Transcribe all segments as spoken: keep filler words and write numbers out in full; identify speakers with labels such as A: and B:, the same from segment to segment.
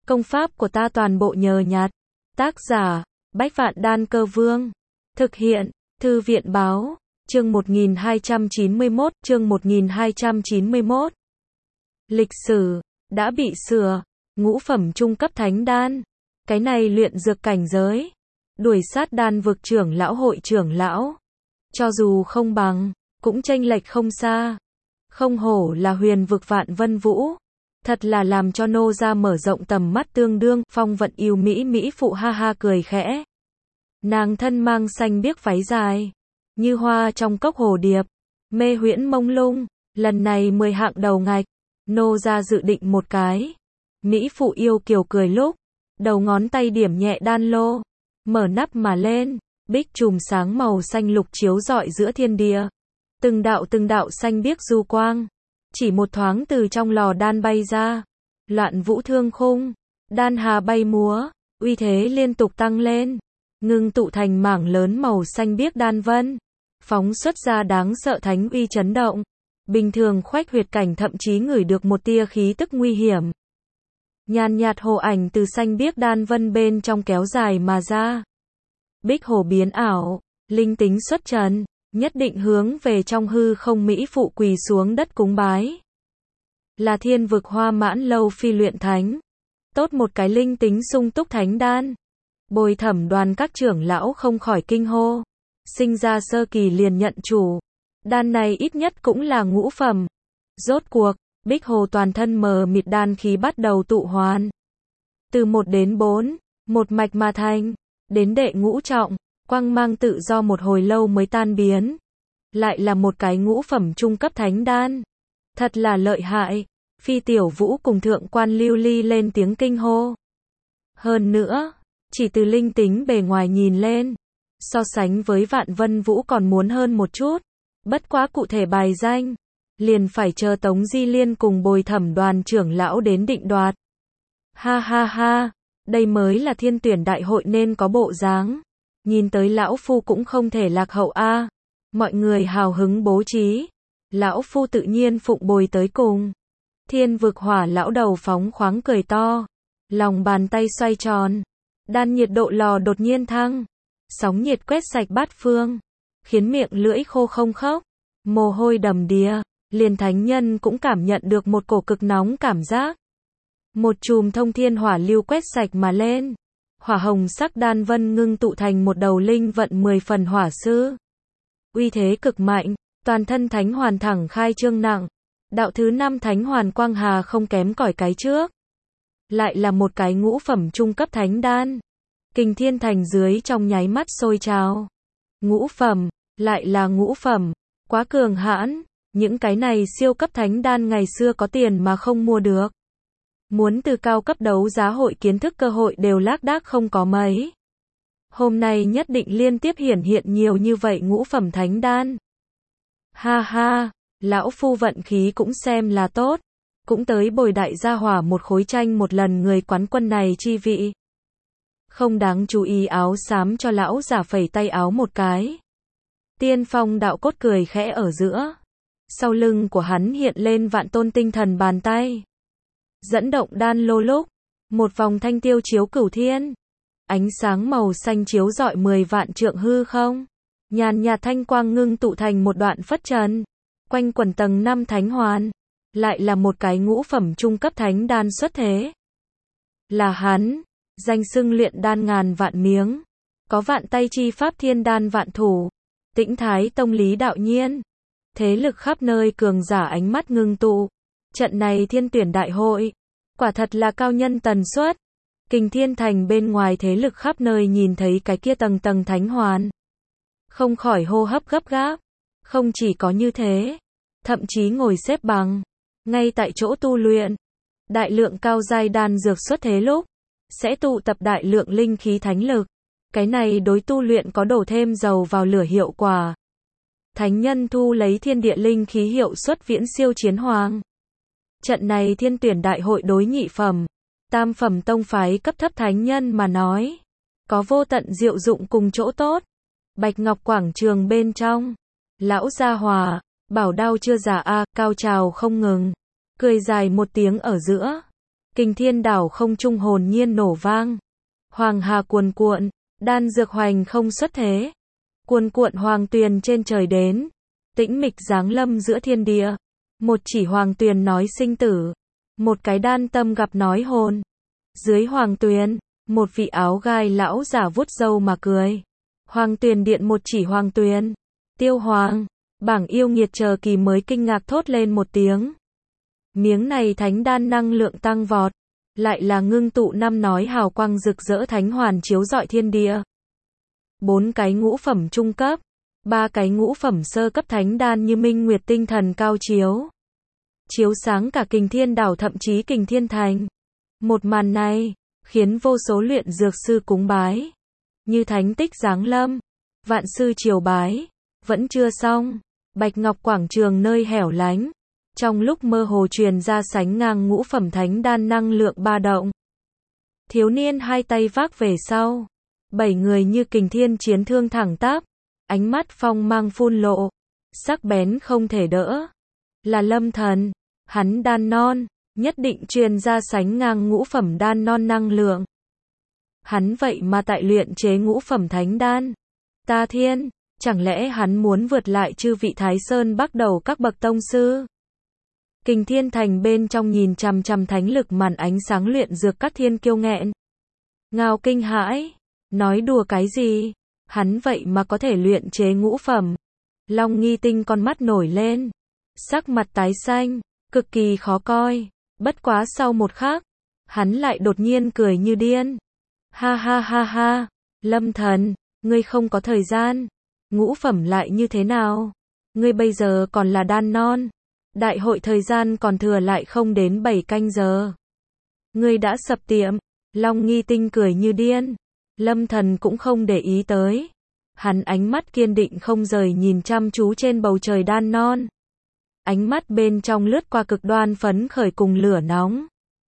A: Công pháp của ta toàn bộ nhờ nhặt. Tác giả, Bách Vạn Đan Cơ Vương. Thực hiện, Thư viện Báo. Chương một nghìn hai trăm chín mươi mốt, chương một nghìn hai trăm chín mươi mốt. Lịch sử, đã bị sửa, ngũ phẩm trung cấp thánh đan. Cái này luyện dược cảnh giới. Đuổi sát đan vực trưởng lão hội trưởng lão. Cho dù không bằng, cũng chênh lệch không xa. Không hổ là huyền vực Vạn Vân Vũ. Thật là làm cho nô gia mở rộng tầm mắt tương đương, phong vận yêu mỹ mỹ phụ ha ha cười khẽ. Nàng thân mang xanh biếc váy dài, như hoa trong cốc hồ điệp, mê huyễn mông lung, lần này mười hạng đầu ngạch, nô gia dự định một cái. Mỹ phụ yêu kiều cười lúc, đầu ngón tay điểm nhẹ đan lô, mở nắp mà lên, bích chùm sáng màu xanh lục chiếu rọi giữa thiên địa. Từng đạo từng đạo xanh biếc du quang, chỉ một thoáng từ trong lò đan bay ra, loạn vũ thương khung, đan hà bay múa, uy thế liên tục tăng lên, ngưng tụ thành mảng lớn màu xanh biếc đan vân, phóng xuất ra đáng sợ thánh uy chấn động. Bình thường khoách huyệt cảnh thậm chí ngửi được một tia khí tức nguy hiểm. Nhàn nhạt hồ ảnh từ xanh biếc đan vân bên trong kéo dài mà ra. Bích hồ biến ảo, linh tính xuất trần, nhất định hướng về trong hư không mỹ phụ quỳ xuống đất cúng bái. Là thiên vực Hoa Mãn lâu phi luyện thánh. Tốt một cái linh tính sung túc thánh đan. Bồi thẩm đoàn các trưởng lão không khỏi kinh hô. Sinh ra sơ kỳ liền nhận chủ. Đan này ít nhất cũng là ngũ phẩm. Rốt cuộc, bích hồ toàn thân mờ mịt đan khí bắt đầu tụ hoàn. Từ một đến bốn, một mạch mà thành. Đến đệ ngũ trọng, quang mang tự do một hồi lâu mới tan biến. Lại là một cái ngũ phẩm trung cấp thánh đan. Thật là lợi hại. Phi Tiểu Vũ cùng thượng quan Lưu Ly lên tiếng kinh hô. Hơn nữa, chỉ từ linh tính bề ngoài nhìn lên, so sánh với Vạn Vân Vũ còn muốn hơn một chút. Bất quá cụ thể bài danh, liền phải chờ Tống Di Liên cùng bồi thẩm đoàn trưởng lão đến định đoạt. Ha ha ha, đây mới là thiên tuyển đại hội nên có bộ dáng. Nhìn tới lão phu cũng không thể lạc hậu a. Mọi người hào hứng bố trí. Lão phu tự nhiên phụng bồi tới cùng. Thiên vực hỏa lão đầu phóng khoáng cười to. Lòng bàn tay xoay tròn. Đan nhiệt độ lò đột nhiên thăng. Sóng nhiệt quét sạch bát phương. Khiến miệng lưỡi khô không khốc. Mồ hôi đầm đìa. Liền thánh nhân cũng cảm nhận được một cổ cực nóng cảm giác. Một chùm thông thiên hỏa lưu quét sạch mà lên. Hỏa hồng sắc đan vân ngưng tụ thành một đầu linh vận mười phần hỏa sư. Uy thế cực mạnh, toàn thân thánh hoàn thẳng khai trương nặng. Đạo thứ năm thánh hoàn quang hà không kém cỏi cái trước. Lại là một cái ngũ phẩm trung cấp thánh đan. Kình thiên thành dưới trong nháy mắt sôi trào. Ngũ phẩm, lại là ngũ phẩm, quá cường hãn. Những cái này siêu cấp thánh đan ngày xưa có tiền mà không mua được. Muốn từ cao cấp đấu giá hội kiến thức cơ hội đều lác đác không có mấy. Hôm nay nhất định liên tiếp hiển hiện nhiều như vậy ngũ phẩm thánh đan. Ha ha, lão phu vận khí cũng xem là tốt. Cũng tới bồi đại gia hỏa một khối tranh một lần người quán quân này chi vị. Không đáng chú ý áo xám cho lão giả phẩy tay áo một cái. Tiên phong đạo cốt cười khẽ ở giữa. Sau lưng của hắn hiện lên vạn tôn tinh thần bàn tay. Dẫn động đan lô lúc, một vòng thanh tiêu chiếu cửu thiên. Ánh sáng màu xanh chiếu rọi mười vạn trượng hư không. Nhàn nhạt thanh quang ngưng tụ thành một đoạn phất trần. Quanh quần tầng năm thánh hoàn. Lại là một cái ngũ phẩm trung cấp thánh đan xuất thế. Là hắn, danh xưng luyện đan ngàn vạn miếng. Có vạn tay chi pháp thiên đan vạn thủ. Tĩnh thái tông lý đạo nhiên. Thế lực khắp nơi cường giả ánh mắt ngưng tụ. Trận này thiên tuyển đại hội, quả thật là cao nhân tần suất. Kình thiên thành bên ngoài thế lực khắp nơi nhìn thấy cái kia tầng tầng thánh hoàn. Không khỏi hô hấp gấp gáp. Không chỉ có như thế, thậm chí ngồi xếp bằng, ngay tại chỗ tu luyện. Đại lượng cao giai đan dược xuất thế lúc, sẽ tụ tập đại lượng linh khí thánh lực. Cái này đối tu luyện có đổ thêm dầu vào lửa hiệu quả. Thánh nhân thu lấy thiên địa linh khí hiệu suất viễn siêu chiến hoàng. Trận này thiên tuyển đại hội đối nhị phẩm, tam phẩm tông phái cấp thấp thánh nhân mà nói. Có vô tận diệu dụng cùng chỗ tốt. Bạch Ngọc quảng trường bên trong. Lão gia hòa, bảo đao chưa già a, cao trào không ngừng. Cười dài một tiếng ở giữa. Kình thiên đảo không trung hồn nhiên nổ vang. Hoàng hà cuồn cuộn, đan dược hoành không xuất thế. Cuồn cuộn hoàng tuyền trên trời đến, tĩnh mịch giáng lâm giữa thiên địa. Một chỉ hoàng tuyền nói sinh tử, một cái đan tâm gặp nói hồn. Dưới hoàng tuyền, một vị áo gai lão giả vuốt râu mà cười. Hoàng tuyền điện một chỉ hoàng tuyền. Tiêu hoàng, bảng yêu nghiệt chờ kỳ mới kinh ngạc thốt lên một tiếng. Miếng này thánh đan năng lượng tăng vọt, lại là ngưng tụ năm nói hào quang rực rỡ thánh hoàn chiếu rọi thiên địa. Bốn cái ngũ phẩm trung cấp, ba cái ngũ phẩm sơ cấp thánh đan như minh nguyệt tinh thần cao chiếu. Chiếu sáng cả kình thiên đảo thậm chí kình thiên thành. Một màn này, khiến vô số luyện dược sư cúng bái. Như thánh tích giáng lâm, vạn sư triều bái. Vẫn chưa xong, Bạch Ngọc Quảng Trường nơi hẻo lánh. Trong lúc mơ hồ truyền ra sánh ngang ngũ phẩm thánh đan năng lượng ba động. Thiếu niên hai tay vác về sau. Bảy người như kình thiên chiến thương thẳng tắp. Ánh mắt phong mang phun lộ. Sắc bén không thể đỡ. Là Lâm Thần. Hắn đan non. Nhất định truyền ra sánh ngang ngũ phẩm đan non năng lượng. Hắn vậy mà tại luyện chế ngũ phẩm thánh đan. Ta thiên. Chẳng lẽ hắn muốn vượt lại chư vị Thái Sơn bắt đầu các bậc tông sư? Kình thiên thành bên trong nhìn chằm chằm thánh lực màn ánh sáng luyện dược các thiên kiêu nghẹn. Ngao kinh hãi. Nói đùa cái gì? Hắn vậy mà có thể luyện chế ngũ phẩm. Long Nghi Tinh con mắt nổi lên. Sắc mặt tái xanh. Cực kỳ khó coi. Bất quá sau một khắc. Hắn lại đột nhiên cười như điên. Ha ha ha ha. Lâm Thần. Ngươi không có thời gian. Ngũ phẩm lại như thế nào? Ngươi bây giờ còn là đan non. Đại hội thời gian còn thừa lại không đến bảy canh giờ. Ngươi đã sập tiệm. Long Nghi Tinh cười như điên. Lâm Thần cũng không để ý tới. Hắn ánh mắt kiên định không rời nhìn chăm chú trên bầu trời đan non. Ánh mắt bên trong lướt qua cực đoan phấn khởi cùng lửa nóng.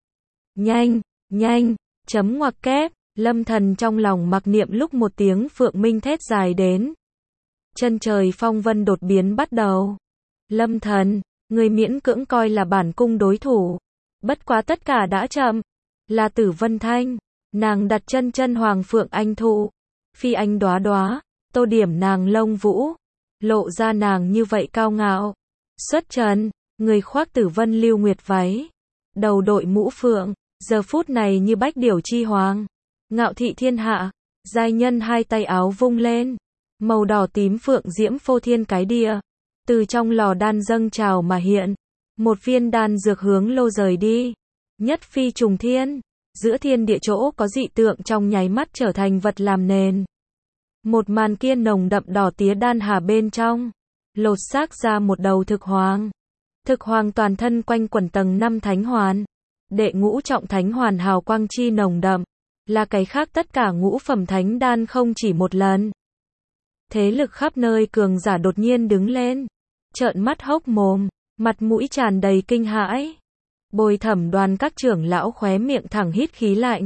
A: Nhanh, nhanh, chấm ngoặc kép. Lâm Thần trong lòng mặc niệm lúc một tiếng phượng minh thét dài đến. Chân trời phong vân đột biến bắt đầu. Lâm Thần, người miễn cưỡng coi là bản cung đối thủ. Bất quá tất cả đã chậm. Là Tử Vân Thanh. Nàng đặt chân chân hoàng phượng anh thụ. Phi anh đóa đóa. Tô điểm nàng lông vũ. Lộ ra nàng như vậy cao ngạo. Xuất trần. Người khoác tử vân lưu nguyệt váy. Đầu đội mũ phượng. Giờ phút này như bách điểu chi hoàng. Ngạo thị thiên hạ. Giai nhân hai tay áo vung lên. Màu đỏ tím phượng diễm phô thiên cái địa. Từ trong lò đan dâng trào mà hiện. Một viên đan dược hướng lô rời đi. Nhất phi trùng thiên. Giữa thiên địa chỗ có dị tượng trong nháy mắt trở thành vật làm nền. Một màn kia nồng đậm đỏ tía đan hà bên trong. Lột xác ra một đầu thực hoàng. Thực hoàng toàn thân quanh quẩn tầng năm thánh hoàn. Đệ ngũ trọng thánh hoàn hào quang chi nồng đậm. Là cái khác tất cả ngũ phẩm thánh đan không chỉ một lần. Thế lực khắp nơi cường giả đột nhiên đứng lên. Trợn mắt hốc mồm. Mặt mũi tràn đầy kinh hãi. Bồi thẩm đoàn các trưởng lão khóe miệng thẳng hít khí lạnh.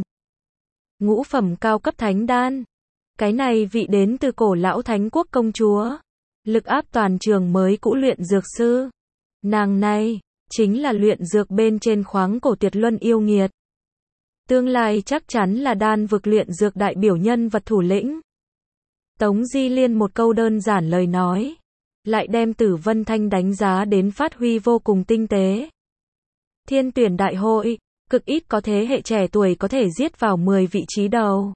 A: Ngũ phẩm cao cấp thánh đan. Cái này vị đến từ cổ lão thánh quốc công chúa. Lực áp toàn trường mới cũ luyện dược sư. Nàng này, chính là luyện dược bên trên khoáng cổ tuyệt luân yêu nghiệt. Tương lai chắc chắn là đan vực luyện dược đại biểu nhân vật thủ lĩnh. Tống Di Liên một câu đơn giản lời nói. Lại đem Tử Vân Thanh đánh giá đến phát huy vô cùng tinh tế. Thiên tuyển đại hội, cực ít có thế hệ trẻ tuổi có thể giết vào mười vị trí đầu.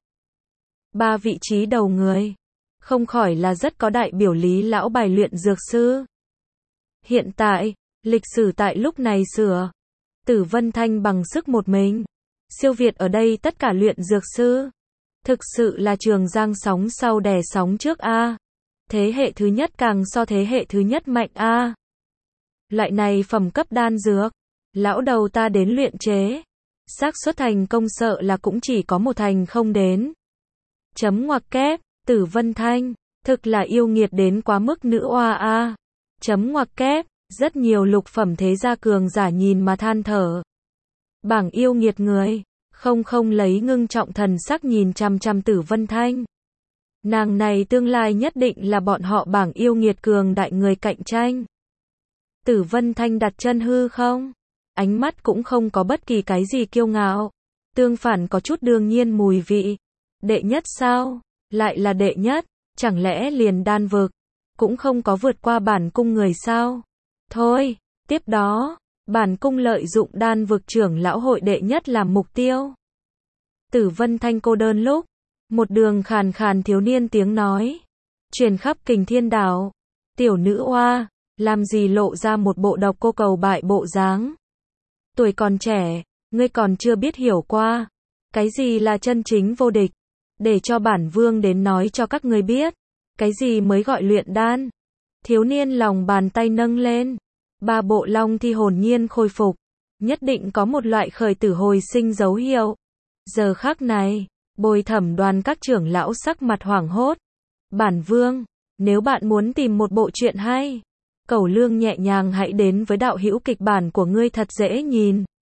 A: Ba vị trí đầu người. Không khỏi là rất có đại biểu lý lão bài luyện dược sư. Hiện tại, lịch sử tại lúc này sửa. Tử Vân Thanh bằng sức một mình. Siêu việt ở đây tất cả luyện dược sư. Thực sự là trường giang sóng sau đè sóng trước a. Thế hệ thứ nhất càng so thế hệ thứ nhất mạnh a. Loại này phẩm cấp đan dược. Lão đầu ta đến luyện chế. Xác suất thành công sợ là cũng chỉ có một thành không đến. Chấm ngoặc kép. Tử Vân Thanh. Thực là yêu nghiệt đến quá mức nữ oa a. Chấm ngoặc kép. Rất nhiều lục phẩm thế gia cường giả nhìn mà than thở. Bảng yêu nghiệt người. Không không lấy ngưng trọng thần sắc nhìn chằm chằm Tử Vân Thanh. Nàng này tương lai nhất định là bọn họ bảng yêu nghiệt cường đại người cạnh tranh. Tử Vân Thanh đặt chân hư không. ánh mắt cũng không có bất kỳ cái gì kiêu ngạo. Tương phản có chút đương nhiên mùi vị. Đệ nhất sao? Lại là đệ nhất, chẳng lẽ liền đan vực, cũng không có vượt qua bản cung người sao? Thôi, tiếp đó, bản cung lợi dụng đan vực trưởng lão hội đệ nhất làm mục tiêu. Tử Vân Thanh cô đơn lúc, một đường khàn khàn thiếu niên tiếng nói, truyền khắp Kình Thiên Đảo. Tiểu nữ oa, làm gì lộ ra một bộ độc cô cầu bại bộ dáng. Tuổi còn trẻ, ngươi còn chưa biết hiểu qua, cái gì là chân chính vô địch. Để cho bản vương đến nói cho các ngươi biết, cái gì mới gọi luyện đan. Thiếu niên lòng bàn tay nâng lên, ba bộ long thi hồn nhiên khôi phục, nhất định có một loại khởi tử hồi sinh dấu hiệu. Giờ khắc này, Bồi Thẩm đoàn các trưởng lão sắc mặt hoảng hốt. Bản vương, nếu bạn muốn tìm một bộ truyện hay, Cẩu Lương nhẹ nhàng hãy đến với đạo hữu kịch bản của ngươi thật dễ nhìn.